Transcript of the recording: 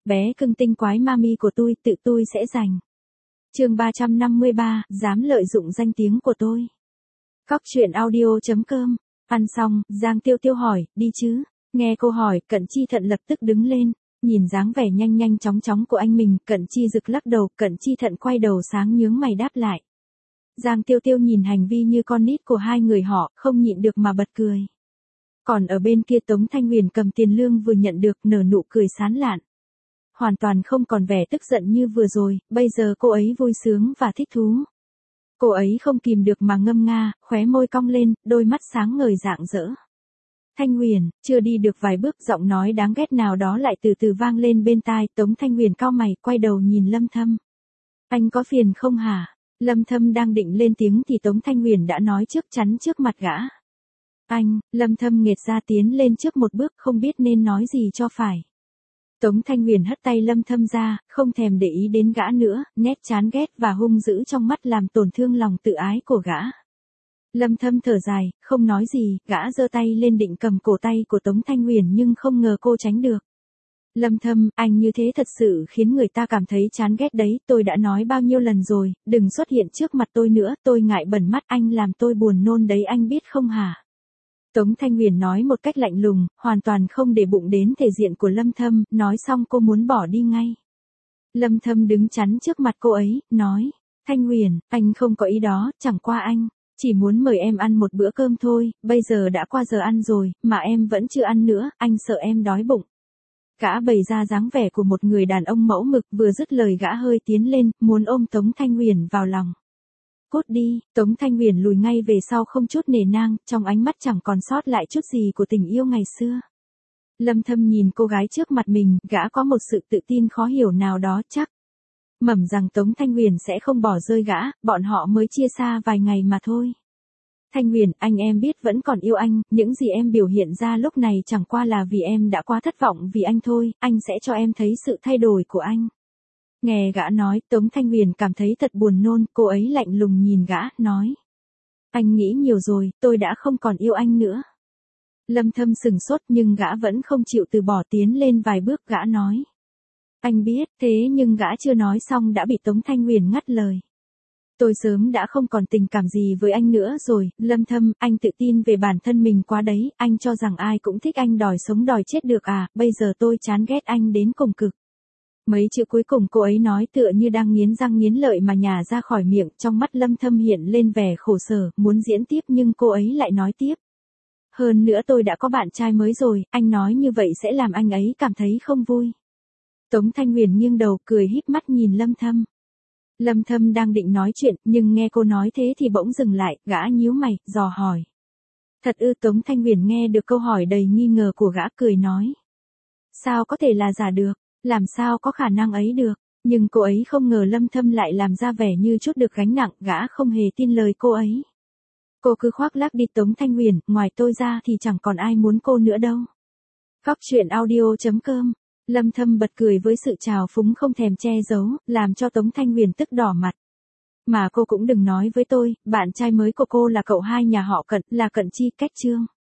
bé cưng tinh quái mami của tự tôi sẽ giành. Chương 353, dám lợi dụng danh tiếng của tôi. Cóc truyện audio.com. Ăn xong, Giang Tiêu Tiêu hỏi, đi chứ? Nghe cô hỏi, Cận Chi Thận lập tức đứng lên, nhìn dáng vẻ nhanh nhanh chóng chóng của anh mình, Cận Chi Dực lắc đầu, Cận Chi Thận quay đầu sáng nhướng mày đáp lại. Giang Tiêu Tiêu nhìn hành vi như con nít của hai người họ, không nhịn được mà bật cười. Còn ở bên kia Tống Thanh Huyền cầm tiền lương vừa nhận được, nở nụ cười sán lạn. Hoàn toàn không còn vẻ tức giận như vừa rồi, bây giờ cô ấy vui sướng và thích thú. Cô ấy không kìm được mà ngâm nga, khóe môi cong lên, đôi mắt sáng ngời rạng rỡ. Thanh Huyền, chưa đi được vài bước, giọng nói đáng ghét nào đó lại từ từ vang lên bên tai. Tống Thanh Huyền cau mày, quay đầu nhìn Lâm Thâm. Anh có phiền không hả? Lâm Thâm đang định lên tiếng thì Tống Thanh Huyền đã nói trước chắn trước mặt gã. Anh, Lâm Thâm nghệt ra tiến lên trước một bước, không biết nên nói gì cho phải. Tống Thanh Huyền hất tay Lâm Thâm ra, không thèm để ý đến gã nữa, nét chán ghét và hung dữ trong mắt làm tổn thương lòng tự ái của gã. Lâm Thâm thở dài, không nói gì, gã giơ tay lên định cầm cổ tay của Tống Thanh Huyền nhưng không ngờ cô tránh được. Lâm Thâm, anh như thế thật sự khiến người ta cảm thấy chán ghét đấy, tôi đã nói bao nhiêu lần rồi, đừng xuất hiện trước mặt tôi nữa, tôi ngại bẩn mắt, anh làm tôi buồn nôn đấy, anh biết không hả? Tống Thanh Huyền nói một cách lạnh lùng, hoàn toàn không để bụng đến thể diện của Lâm Thâm, nói xong cô muốn bỏ đi ngay. Lâm Thâm đứng chắn trước mặt cô ấy, nói, Thanh Huyền, anh không có ý đó, chẳng qua anh chỉ muốn mời em ăn một bữa cơm thôi, bây giờ đã qua giờ ăn rồi, mà em vẫn chưa ăn nữa, anh sợ em đói bụng. Gã bày ra dáng vẻ của một người đàn ông mẫu mực, vừa dứt lời gã hơi tiến lên, muốn ôm Tống Thanh Huyền vào lòng. Cút đi, Tống Thanh Huyền lùi ngay về sau không chút nể nang, trong ánh mắt chẳng còn sót lại chút gì của tình yêu ngày xưa. Lâm Thâm nhìn cô gái trước mặt mình, gã có một sự tự tin khó hiểu nào đó chắc. Mẩm rằng Tống Thanh Huyền sẽ không bỏ rơi gã, bọn họ mới chia xa vài ngày mà thôi. Thanh Huyền, anh em biết vẫn còn yêu anh, những gì em biểu hiện ra lúc này chẳng qua là vì em đã quá thất vọng vì anh thôi, anh sẽ cho em thấy sự thay đổi của anh. Nghe gã nói, Tống Thanh Huyền cảm thấy thật buồn nôn, cô ấy lạnh lùng nhìn gã, nói. Anh nghĩ nhiều rồi, tôi đã không còn yêu anh nữa. Lâm Thâm sừng sốt nhưng gã vẫn không chịu từ bỏ, tiến lên vài bước, gã nói. Anh biết, thế nhưng gã chưa nói xong đã bị Tống Thanh Huyền ngắt lời. Tôi sớm đã không còn tình cảm gì với anh nữa rồi, Lâm Thâm, anh tự tin về bản thân mình quá đấy, anh cho rằng ai cũng thích anh đòi sống đòi chết được à, bây giờ tôi chán ghét anh đến cùng cực. Mấy chữ cuối cùng cô ấy nói tựa như đang nghiến răng nghiến lợi mà nhả ra khỏi miệng, trong mắt Lâm Thâm hiện lên vẻ khổ sở, muốn diễn tiếp nhưng cô ấy lại nói tiếp. Hơn nữa tôi đã có bạn trai mới rồi, anh nói như vậy sẽ làm anh ấy cảm thấy không vui. Tống Thanh Huyền nghiêng đầu cười híp mắt nhìn Lâm Thâm. Lâm Thâm đang định nói chuyện, nhưng nghe cô nói thế thì bỗng dừng lại, gã nhíu mày, dò hỏi. Thật ư? Tống Thanh Huyền nghe được câu hỏi đầy nghi ngờ của gã cười nói. Sao có thể là giả được, làm sao có khả năng ấy được, nhưng cô ấy không ngờ Lâm Thâm lại làm ra vẻ như chút được gánh nặng, gã không hề tin lời cô ấy. Cô cứ khoác lác đi Tống Thanh Huyền, ngoài tôi ra thì chẳng còn ai muốn cô nữa đâu. Cóc truyện audio.com. Lâm Thâm bật cười với sự trào phúng không thèm che giấu, làm cho Tống Thanh Huyền tức đỏ mặt. Mà cô cũng đừng nói với tôi, bạn trai mới của cô là cậu hai nhà họ Cận, là Cận Chi, Cách Trương.